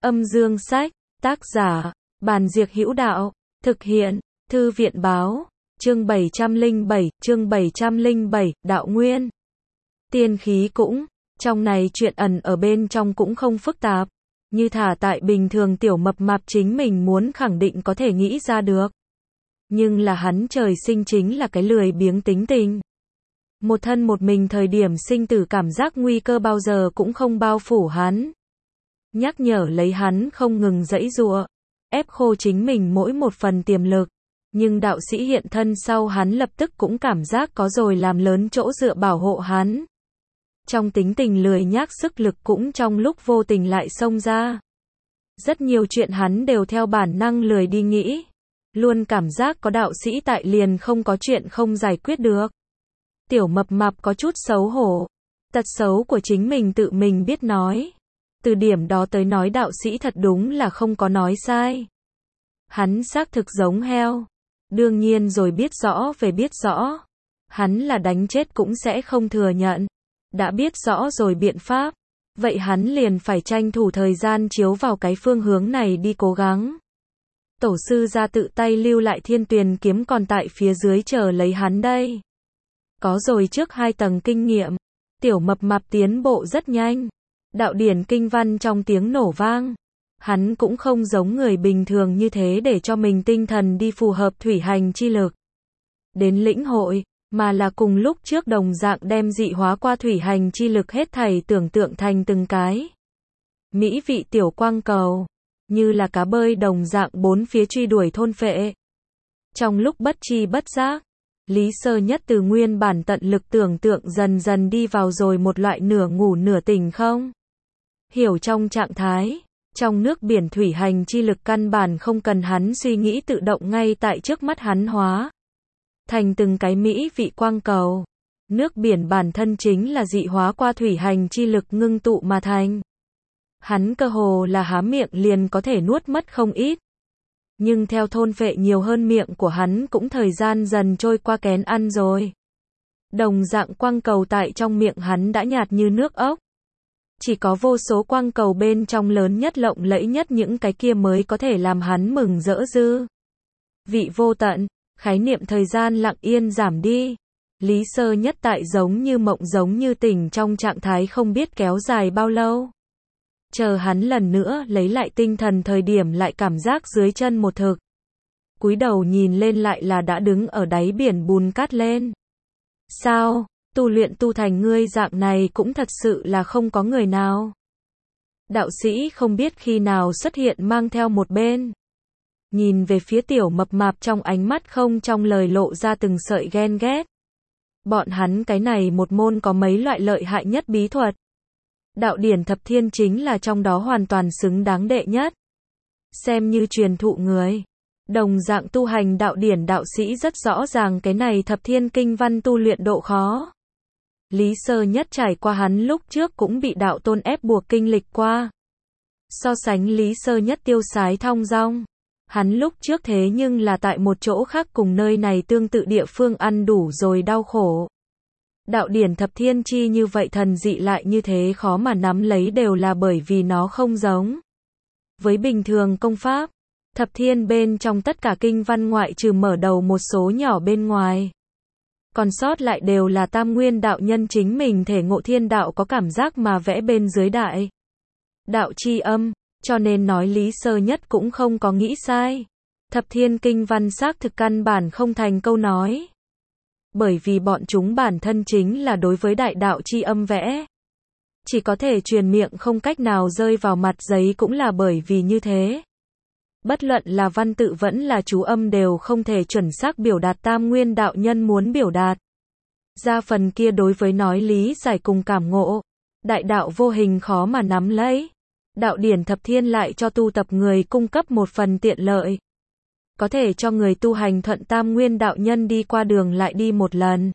Âm dương sách, tác giả, Bàn Diệc Hữu Đạo, thực hiện, Thư viện Báo, chương 707, Đạo Nguyên. Tiên khí cũng, trong này chuyện ẩn ở bên trong cũng không phức tạp, như thả tại bình thường tiểu mập mạp chính mình muốn khẳng định có thể nghĩ ra được. Nhưng là hắn trời sinh chính là cái lười biếng tính tình. Một thân một mình thời điểm sinh tử cảm giác nguy cơ bao giờ cũng không bao phủ hắn. Nhắc nhở lấy hắn không ngừng giãy giụa, ép khô chính mình mỗi một phần tiềm lực. Nhưng đạo sĩ hiện thân sau hắn lập tức cũng cảm giác có rồi làm lớn chỗ dựa bảo hộ hắn. Trong tính tình lười nhác sức lực cũng trong lúc vô tình lại xông ra. Rất nhiều chuyện hắn đều theo bản năng lười đi nghĩ. Luôn cảm giác có đạo sĩ tại liền không có chuyện không giải quyết được. Tiểu mập mạp có chút xấu hổ. Tật xấu của chính mình tự mình biết nói. Từ điểm đó tới nói đạo sĩ thật đúng là không có nói sai. Hắn xác thực giống heo. Đương nhiên rồi biết rõ về biết rõ. Hắn là đánh chết cũng sẽ không thừa nhận. Đã biết rõ rồi biện pháp. Vậy hắn liền phải tranh thủ thời gian chiếu vào cái phương hướng này đi cố gắng. Tổ sư ra tự tay lưu lại Thiên Tuyền kiếm còn tại phía dưới chờ lấy hắn đây. Có rồi trước 2 tầng kinh nghiệm. Tiểu mập mạp tiến bộ rất nhanh. Đạo điển kinh văn trong tiếng nổ vang. Hắn cũng không giống người bình thường như thế để cho mình tinh thần đi phù hợp thủy hành chi lực. Đến lĩnh hội, mà là cùng lúc trước đồng dạng đem dị hóa qua thủy hành chi lực hết thảy tưởng tượng thành từng cái. Mỹ vị tiểu quang cầu, như là cá bơi đồng dạng bốn phía truy đuổi thôn phệ. Trong lúc bất tri bất giác, Lý Sơ Nhất từ nguyên bản tận lực tưởng tượng dần dần đi vào rồi một loại nửa ngủ nửa tỉnh không. Hiểu trong trạng thái, trong nước biển thủy hành chi lực căn bản không cần hắn suy nghĩ tự động ngay tại trước mắt hắn hóa. Thành từng cái mỹ vị quang cầu. Nước biển bản thân chính là dị hóa qua thủy hành chi lực ngưng tụ mà thành. Hắn cơ hồ là há miệng liền có thể nuốt mất không ít. Nhưng theo thôn phệ nhiều hơn miệng của hắn cũng thời gian dần trôi qua kén ăn rồi. Đồng dạng quang cầu tại trong miệng hắn đã nhạt như nước ốc. Chỉ có vô số quang cầu bên trong lớn nhất lộng lẫy nhất những cái kia mới có thể làm hắn mừng rỡ dư. Vị vô tận, khái niệm thời gian lặng yên giảm đi. Lý Sơ Nhất tại giống như mộng giống như tỉnh trong trạng thái không biết kéo dài bao lâu. Chờ hắn lần nữa lấy lại tinh thần thời điểm lại cảm giác dưới chân một thực. Cúi đầu nhìn lên lại là đã đứng ở đáy biển bùn cát lên. Sao, tu luyện tu thành ngươi dạng này cũng thật sự là không có người nào. Đạo sĩ không biết khi nào xuất hiện mang theo một bên. Nhìn về phía tiểu mập mạp trong ánh mắt không trong lời lộ ra từng sợi ghen ghét. Bọn hắn cái này một môn có mấy loại lợi hại nhất bí thuật. Đạo điển thập thiên chính là trong đó hoàn toàn xứng đáng đệ nhất. Xem như truyền thụ người. Đồng dạng tu hành đạo điển đạo sĩ rất rõ ràng cái này thập thiên kinh văn tu luyện độ khó. Lý Sơ Nhất trải qua hắn lúc trước cũng bị đạo tôn ép buộc kinh lịch qua. So sánh Lý Sơ Nhất tiêu sái thong dong. Hắn lúc trước thế nhưng là tại một chỗ khác cùng nơi này tương tự địa phương ăn đủ rồi đau khổ. Đạo điển thập thiên chi như vậy thần dị lại như thế khó mà nắm lấy đều là bởi vì nó không giống. Với bình thường công pháp, thập thiên bên trong tất cả kinh văn ngoại trừ mở đầu một số nhỏ bên ngoài. Còn sót lại đều là tam nguyên đạo nhân chính mình thể ngộ thiên đạo có cảm giác mà vẽ bên dưới đại. Đạo chi âm, cho nên nói Lý Sơ Nhất cũng không có nghĩ sai. Thập thiên kinh văn xác thực căn bản không thành câu nói. Bởi vì bọn chúng bản thân chính là đối với đại đạo chi âm vẽ. Chỉ có thể truyền miệng không cách nào rơi vào mặt giấy cũng là bởi vì như thế. Bất luận là văn tự vẫn là chú âm đều không thể chuẩn xác biểu đạt tam nguyên đạo nhân muốn biểu đạt. Ra phần kia đối với nói lý giải cùng cảm ngộ. Đại đạo vô hình khó mà nắm lấy. Đạo điển thập thiên lại cho tu tập người cung cấp một phần tiện lợi. Có thể cho người tu hành thuận tam nguyên đạo nhân đi qua đường lại đi một lần.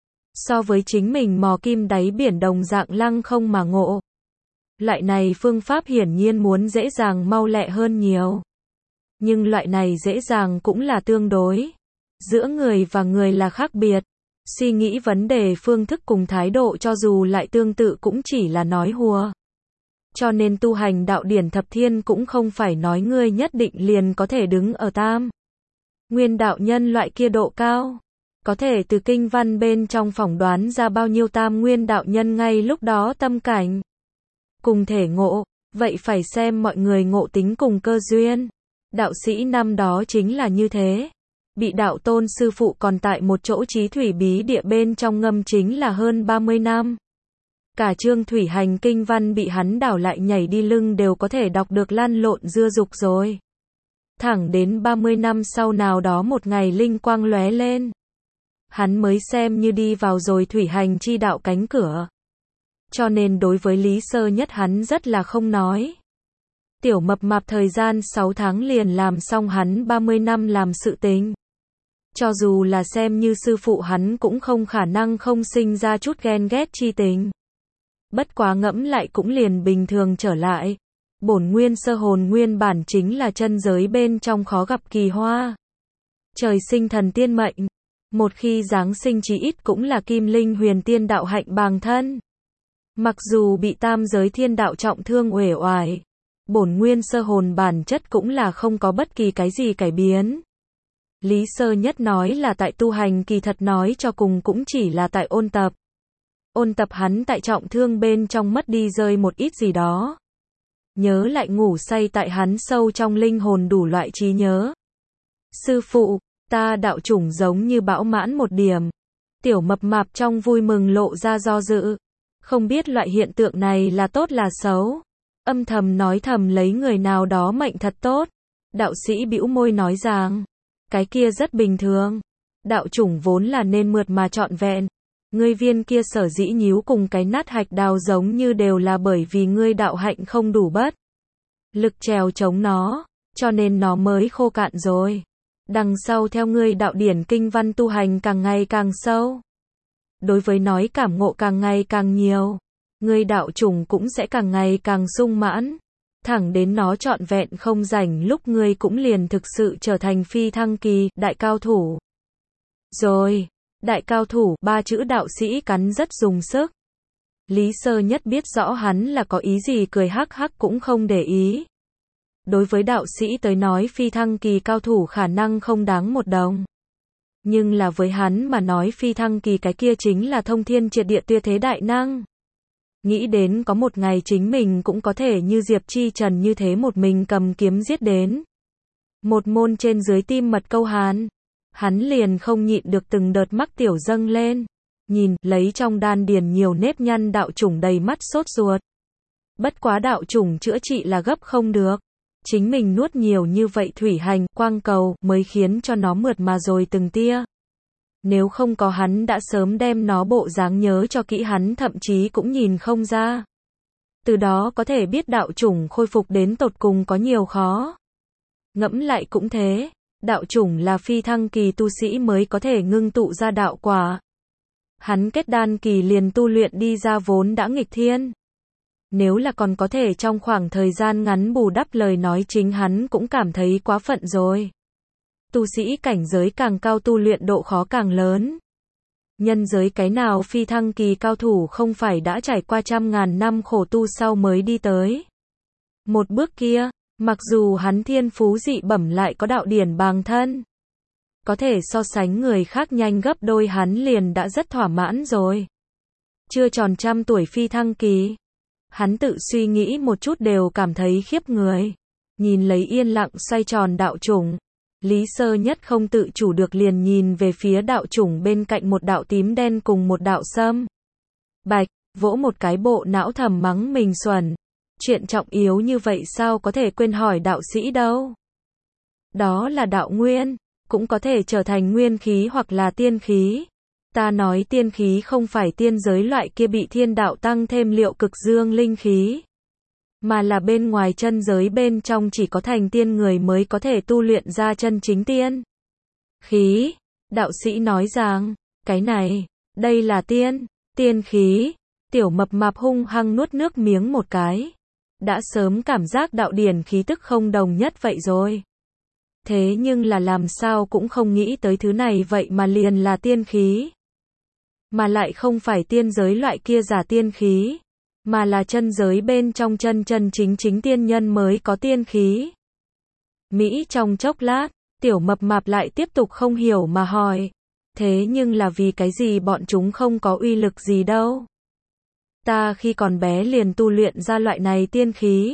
So với chính mình mò kim đáy biển đồng dạng lăng không mà ngộ. Loại này phương pháp hiển nhiên muốn dễ dàng mau lẹ hơn nhiều. Nhưng loại này dễ dàng cũng là tương đối. Giữa người và người là khác biệt. Suy nghĩ vấn đề phương thức cùng thái độ cho dù lại tương tự cũng chỉ là nói hùa. Cho nên tu hành đạo điển thập thiên cũng không phải nói ngươi nhất định liền có thể đứng ở tam nguyên đạo nhân loại kia độ cao. Có thể từ kinh văn bên trong phỏng đoán ra bao nhiêu tam nguyên đạo nhân ngay lúc đó tâm cảnh cùng thể ngộ, vậy phải xem mọi người ngộ tính cùng cơ duyên. Đạo sĩ năm đó chính là như thế. Bị đạo tôn sư phụ còn tại một chỗ chí thủy bí địa bên trong ngâm chính là hơn 30 năm. Cả chương thủy hành kinh văn bị hắn đảo lại nhảy đi lưng đều có thể đọc được lăn lộn dưa dục rồi. Thẳng đến 30 năm sau nào đó một ngày linh quang lóe lên. Hắn mới xem như đi vào rồi thủy hành chi đạo cánh cửa. Cho nên đối với Lý Sơ Nhất hắn rất là không nói. Tiểu mập mạp thời gian 6 tháng liền làm xong hắn 30 năm làm sự tình. Cho dù là xem như sư phụ hắn cũng không khả năng không sinh ra chút ghen ghét chi tình. Bất quá ngẫm lại cũng liền bình thường trở lại. Bổn nguyên sơ hồn nguyên bản chính là chân giới bên trong khó gặp kỳ hoa. Trời sinh thần tiên mệnh. Một khi giáng sinh chí ít cũng là kim linh huyền tiên đạo hạnh bàng thân. Mặc dù bị tam giới thiên đạo trọng thương uể oải, bổn nguyên sơ hồn bản chất cũng là không có bất kỳ cái gì cải biến. Lý Sơ Nhất nói là tại tu hành kỳ thật nói cho cùng cũng chỉ là tại ôn tập. Ôn tập hắn tại trọng thương bên trong mất đi rơi một ít gì đó. Nhớ lại ngủ say tại hắn sâu trong linh hồn đủ loại trí nhớ. Sư phụ, ta đạo chủng giống như bão mãn một điểm. Tiểu mập mạp trong vui mừng lộ ra do dự. Không biết loại hiện tượng này là tốt là xấu. Âm thầm nói thầm lấy người nào đó mệnh thật tốt. Đạo sĩ bĩu môi nói rằng, cái kia rất bình thường. Đạo chủng vốn là nên mượt mà trọn vẹn. Ngươi viên kia sở dĩ nhíu cùng cái nát hạch đào giống như đều là bởi vì ngươi đạo hạnh không đủ bất lực trèo chống nó, cho nên nó mới khô cạn rồi. Đằng sau theo ngươi đạo điển kinh văn tu hành càng ngày càng sâu. Đối với nói cảm ngộ càng ngày càng nhiều, ngươi đạo chủng cũng sẽ càng ngày càng sung mãn. Thẳng đến nó trọn vẹn không rảnh lúc ngươi cũng liền thực sự trở thành phi thăng kỳ, đại cao thủ. Rồi, đại cao thủ, ba chữ đạo sĩ cắn rất dùng sức. Lý Sơ Nhất biết rõ hắn là có ý gì cười hắc hắc cũng không để ý. Đối với đạo sĩ tới nói phi thăng kỳ cao thủ khả năng không đáng một đồng. Nhưng là với hắn mà nói phi thăng kỳ cái kia chính là thông thiên triệt địa tuyệt thế đại năng. Nghĩ đến có một ngày chính mình cũng có thể như Diệp Chi Trần như thế một mình cầm kiếm giết đến một môn trên dưới tim mật câu hán. Hắn liền không nhịn được từng đợt mắc tiểu dâng lên. Nhìn, lấy trong đan điền nhiều nếp nhăn đạo chủng đầy mắt sốt ruột. Bất quá đạo chủng chữa trị là gấp không được. Chính mình nuốt nhiều như vậy thủy hành, quang cầu, mới khiến cho nó mượt mà rồi từng tia. Nếu không có hắn đã sớm đem nó bộ dáng nhớ cho kỹ hắn thậm chí cũng nhìn không ra. Từ đó có thể biết đạo chủng khôi phục đến tột cùng có nhiều khó. Ngẫm lại cũng thế. Đạo chủng là phi thăng kỳ tu sĩ mới có thể ngưng tụ ra đạo quả. Hắn kết đan kỳ liền tu luyện đi ra vốn đã nghịch thiên. Nếu là còn có thể trong khoảng thời gian ngắn bù đắp lời nói chính hắn cũng cảm thấy quá phận rồi. Tu sĩ cảnh giới càng cao tu luyện độ khó càng lớn. Nhân giới cái nào phi thăng kỳ cao thủ không phải đã trải qua trăm ngàn năm khổ tu sau mới đi tới. Một bước kia. Mặc dù hắn thiên phú dị bẩm lại có đạo điển bàng thân. Có thể so sánh người khác nhanh gấp đôi hắn liền đã rất thỏa mãn rồi. Chưa tròn 100 tuổi phi thăng kỳ. Hắn tự suy nghĩ một chút đều cảm thấy khiếp người. Nhìn lấy yên lặng xoay tròn đạo chủng. Lý Sơ Nhất không tự chủ được liền nhìn về phía đạo chủng bên cạnh một đạo tím đen cùng một đạo sâm bạch, vỗ một cái bộ não thầm mắng mình xuẩn. Chuyện trọng yếu như vậy sao có thể quên hỏi đạo sĩ đâu. Đó là đạo nguyên, cũng có thể trở thành nguyên khí hoặc là tiên khí. Ta nói tiên khí không phải tiên giới loại kia bị thiên đạo tăng thêm liệu cực dương linh khí. Mà là bên ngoài chân giới bên trong chỉ có thành tiên người mới có thể tu luyện ra chân chính tiên khí. Đạo sĩ nói rằng, cái này, đây là tiên khí. Tiểu mập mạp hung hăng nuốt nước miếng một cái. Đã sớm cảm giác đạo điển khí tức không đồng nhất vậy rồi. Thế nhưng là làm sao cũng không nghĩ tới thứ này vậy mà liền là tiên khí. Mà lại không phải tiên giới loại kia giả tiên khí. mà là chân giới bên trong chân chân chính chính tiên nhân mới có tiên khí. Mỹ trong chốc lát, tiểu mập mạp lại tiếp tục không hiểu mà hỏi, thế nhưng là vì cái gì bọn chúng không có uy lực gì đâu? Ta khi còn bé liền tu luyện ra loại này tiên khí.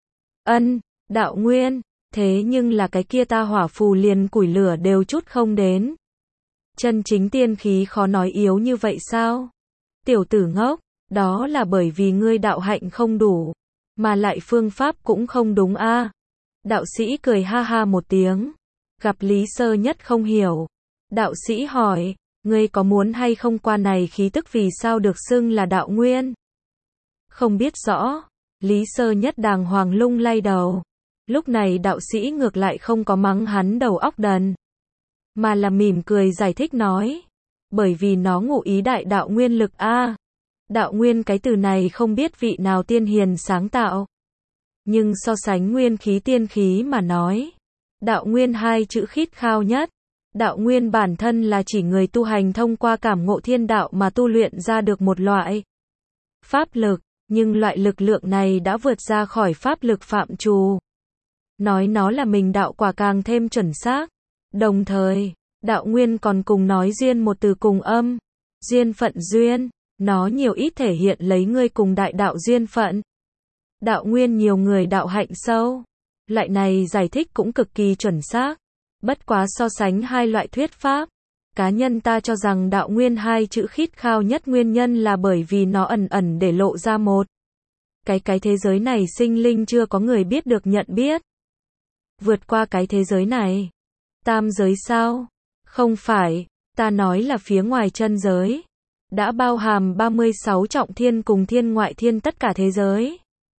Đạo nguyên, thế nhưng là cái kia ta hỏa phù liền củi lửa đều chút không đến. Chân chính tiên khí khó nói yếu như vậy sao? Tiểu tử ngốc, đó là bởi vì ngươi đạo hạnh không đủ, mà lại phương pháp cũng không đúng a. Đạo sĩ cười ha ha một tiếng, gặp Lý Sơ Nhất không hiểu. Đạo sĩ hỏi, ngươi có muốn hay không qua này khí tức vì sao được xưng là đạo nguyên? Không biết rõ, Lý Sơ Nhất đàng hoàng lung lay đầu. Lúc này đạo sĩ ngược lại không có mắng hắn đầu óc đần, mà là mỉm cười giải thích nói, bởi vì nó ngụ ý đại đạo nguyên lực a. Đạo nguyên cái từ này không biết vị nào tiên hiền sáng tạo, nhưng so sánh nguyên khí tiên khí mà nói, đạo nguyên hai chữ khít khao nhất. Đạo nguyên bản thân là chỉ người tu hành thông qua cảm ngộ thiên đạo mà tu luyện ra được một loại pháp lực, nhưng loại lực lượng này đã vượt ra khỏi pháp lực phạm trù. Nói nó là mình đạo quả càng thêm chuẩn xác. Đồng thời, đạo nguyên còn cùng nói duyên một từ cùng âm, duyên phận duyên, nó nhiều ít thể hiện lấy ngươi cùng đại đạo duyên phận. Đạo nguyên nhiều người đạo hạnh sâu. Loại này giải thích cũng cực kỳ chuẩn xác. Bất quá so sánh hai loại thuyết pháp, cá nhân ta cho rằng đạo nguyên hai chữ khít khao nhất nguyên nhân là bởi vì nó ẩn ẩn để lộ ra một cái thế giới này sinh linh chưa có người biết được nhận biết. Vượt qua cái thế giới này. Tam giới sao? Không phải, ta nói là phía ngoài chân giới. Đã bao hàm 36 trọng thiên cùng thiên ngoại thiên tất cả thế giới.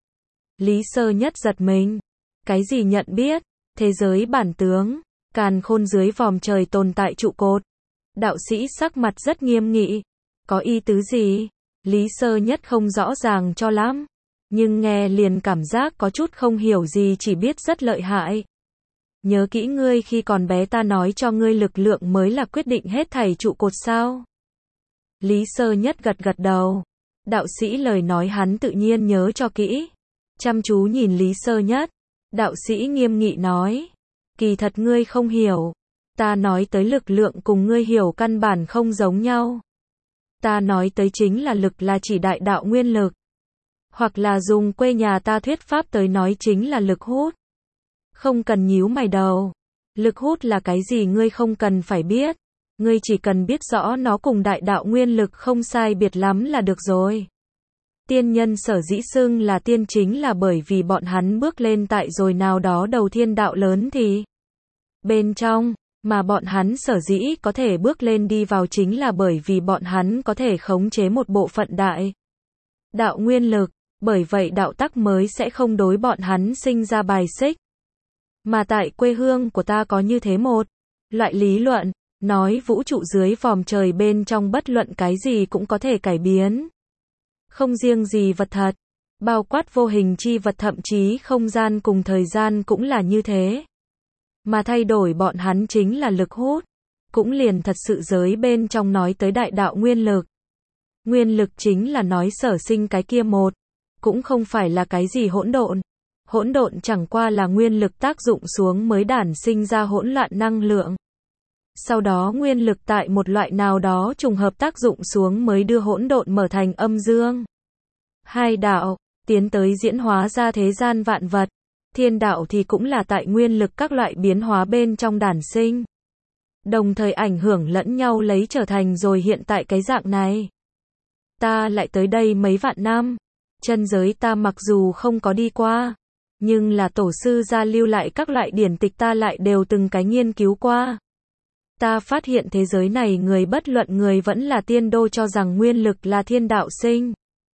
Lý Sơ Nhất giật mình. Cái gì nhận biết? Thế giới bản tướng, càn khôn dưới vòm trời tồn tại trụ cột. Đạo sĩ sắc mặt rất nghiêm nghị. Có ý tứ gì? Lý Sơ Nhất không rõ ràng cho lắm. Nhưng nghe liền cảm giác có chút không hiểu gì, chỉ biết rất lợi hại. Nhớ kỹ ngươi khi còn bé ta nói cho ngươi lực lượng mới là quyết định hết thảy trụ cột sao? Lý Sơ Nhất gật gật đầu. Đạo sĩ lời nói hắn tự nhiên nhớ cho kỹ. Chăm chú nhìn Lý Sơ Nhất. Đạo sĩ nghiêm nghị nói. Kỳ thật ngươi không hiểu. Ta nói tới lực lượng cùng ngươi hiểu căn bản không giống nhau. Ta nói tới chính là lực là chỉ đại đạo nguyên lực. Hoặc là dùng quê nhà ta thuyết pháp tới nói chính là lực hút. Không cần nhíu mày đầu. Lực hút là cái gì ngươi không cần phải biết. Ngươi chỉ cần biết rõ nó cùng đại đạo nguyên lực không sai biệt lắm là được rồi. Tiên nhân sở dĩ xưng là tiên chính là bởi vì bọn hắn bước lên tại rồi nào đó đầu thiên đạo lớn thì bên trong, mà bọn hắn sở dĩ có thể bước lên đi vào chính là bởi vì bọn hắn có thể khống chế một bộ phận đại đạo nguyên lực, bởi vậy đạo tắc mới sẽ không đối bọn hắn sinh ra bài xích. Mà tại quê hương của ta có như thế một loại lý luận, nói vũ trụ dưới vòm trời bên trong bất luận cái gì cũng có thể cải biến. Không riêng gì vật thật, bao quát vô hình chi vật thậm chí không gian cùng thời gian cũng là như thế. Mà thay đổi bọn hắn chính là lực hút, cũng liền thật sự giới bên trong nói tới đại đạo nguyên lực. Nguyên lực chính là nói sở sinh cái kia một, cũng không phải là cái gì hỗn độn. Hỗn độn chẳng qua là nguyên lực tác dụng xuống mới đản sinh ra hỗn loạn năng lượng. Sau đó nguyên lực tại một loại nào đó trùng hợp tác dụng xuống mới đưa hỗn độn mở thành âm dương. Hai đạo, tiến tới diễn hóa ra thế gian vạn vật. Thiên đạo thì cũng là tại nguyên lực các loại biến hóa bên trong đản sinh. Đồng thời ảnh hưởng lẫn nhau lấy trở thành rồi hiện tại cái dạng này. Ta lại tới đây mấy vạn năm. Chân giới ta mặc dù không có đi qua, nhưng là tổ sư gia lưu lại các loại điển tịch ta lại đều từng cái nghiên cứu qua. Ta phát hiện thế giới này người bất luận người vẫn là tiên đô cho rằng nguyên lực là thiên đạo sinh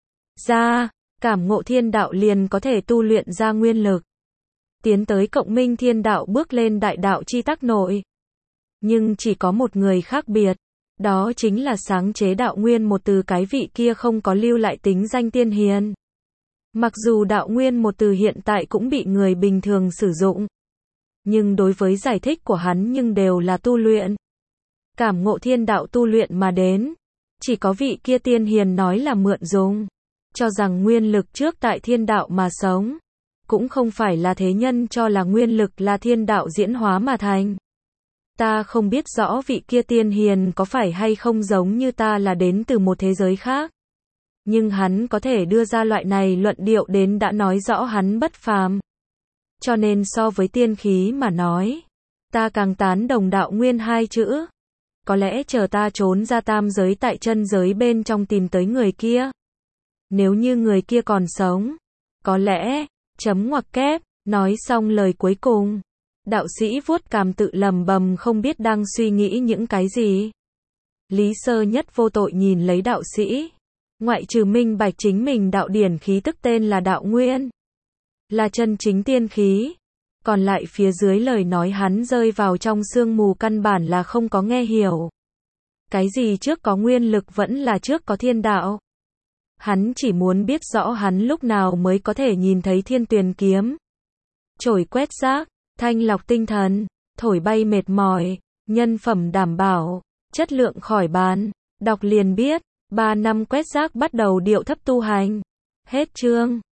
ra, cảm ngộ thiên đạo liền có thể tu luyện ra nguyên lực. Tiến tới cộng minh thiên đạo bước lên đại đạo chi tắc nội. Nhưng chỉ có một người khác biệt, đó chính là sáng chế đạo nguyên một từ cái vị kia không có lưu lại tính danh tiên hiền. Mặc dù đạo nguyên một từ hiện tại cũng bị người bình thường sử dụng, nhưng đối với giải thích của hắn nhưng đều là tu luyện. Cảm ngộ thiên đạo tu luyện mà đến, chỉ có vị kia tiên hiền nói là mượn dùng. cho rằng nguyên lực trước tại thiên đạo mà sống, cũng không phải là thế nhân cho là nguyên lực là thiên đạo diễn hóa mà thành. Ta không biết rõ vị kia tiên hiền có phải hay không giống như ta là đến từ một thế giới khác. Nhưng hắn có thể đưa ra loại này luận điệu đến đã nói rõ hắn bất phàm. Cho nên so với tiên khí mà nói, ta càng tán đồng đạo nguyên hai chữ. Có lẽ chờ ta trốn ra tam giới tại chân giới bên trong tìm tới người kia. Nếu như người kia còn sống, có lẽ, chấm ngoặc kép, nói xong lời cuối cùng. Đạo sĩ vuốt cằm tự lẩm bẩm không biết đang suy nghĩ những cái gì. Lý Sơ Nhất vô tội nhìn lấy đạo sĩ. Ngoại trừ minh bạch chính mình đạo điển khí tức tên là đạo nguyên. Là chân chính tiên khí. Còn lại phía dưới lời nói hắn rơi vào trong sương mù căn bản là không có nghe hiểu. Cái gì trước có nguyên lực vẫn là trước có thiên đạo. Hắn chỉ muốn biết rõ hắn lúc nào mới có thể nhìn thấy thiên tuyền kiếm. Chổi quét rác, thanh lọc tinh thần, thổi bay mệt mỏi, nhân phẩm đảm bảo, chất lượng khỏi bàn, đọc liền biết, 3 năm quét rác bắt đầu điệu thấp tu hành. Hết chương.